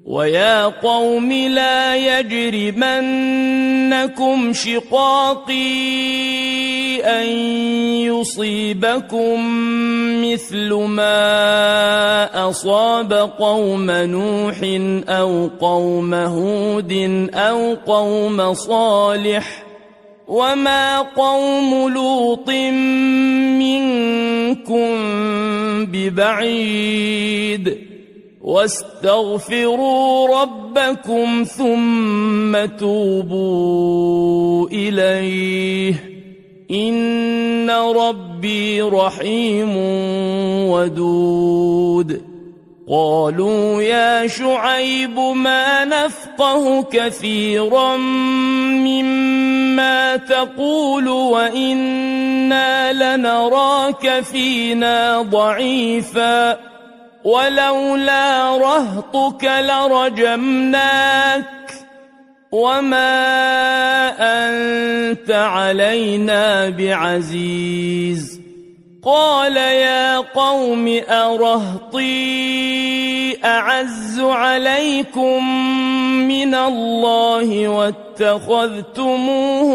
ويا قوم لا يجرمنكم شقاقي أن يصيبكم مثل ما أصاب قوم نوح أو قوم هود أو قوم صالح وما قوم لوط منكم ببعيد واستغفروا ربكم ثم توبوا إليه إن ربي رحيم ودود. قالوا يا شعيب ما نفقه كثيرا مما تقول وإنا لنراك فينا ضعيفا ولولا رهطك لرجمناك وما أنت علينا بعزيز. قال يا قوم أرهطي أعز عليكم من الله واتخذتموه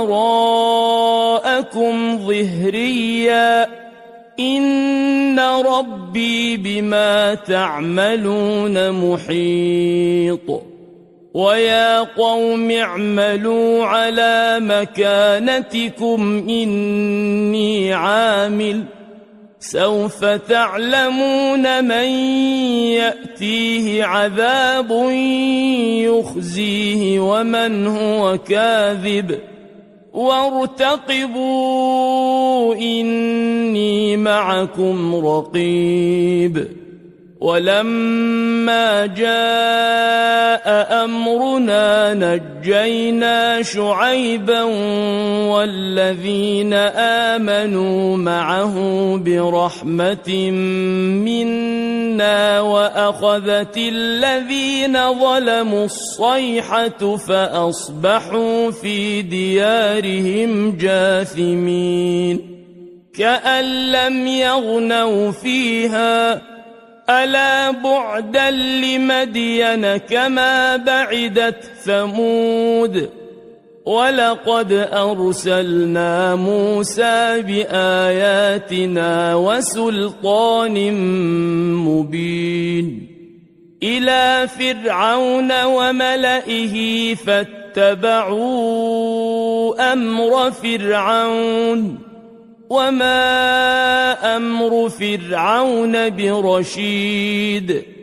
وراءكم ظهريا إن ربي بما تعملون محيط. ويا قوم اعملوا على مكانتكم إني عامل سوف تعلمون من يأتيه عذاب يخزيه ومن هو كاذب وارتقبوا إني معكم رقيب. ولما جاء أمرنا نجينا شعيبا والذين آمنوا معه برحمة منا وأخذت الذين ظلموا الصيحة فأصبحوا في ديارهم جاثمين كأن لم يغنوا فيها ألا بعدا لمدين كما بعدت ثمود. ولقد أرسلنا موسى بآياتنا وسلطان مبين إلى فرعون وملئه فاتبعوا أمر فرعون وما أمر فرعون برشيد.